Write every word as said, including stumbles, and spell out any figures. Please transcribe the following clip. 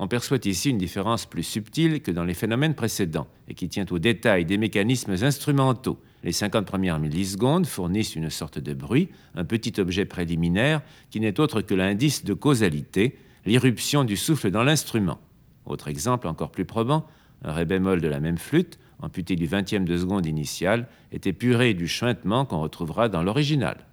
perçoit ici une différence plus subtile que dans les phénomènes précédents et qui tient au détail des mécanismes instrumentaux. Les cinquante premières millisecondes fournissent une sorte de bruit, un petit objet préliminaire qui n'est autre que l'indice de causalité, l'irruption du souffle dans l'instrument. Autre exemple encore plus probant, un ré bémol de la même flûte, amputé du vingtième de seconde initiale, est épuré du chuintement qu'on retrouvera dans l'original.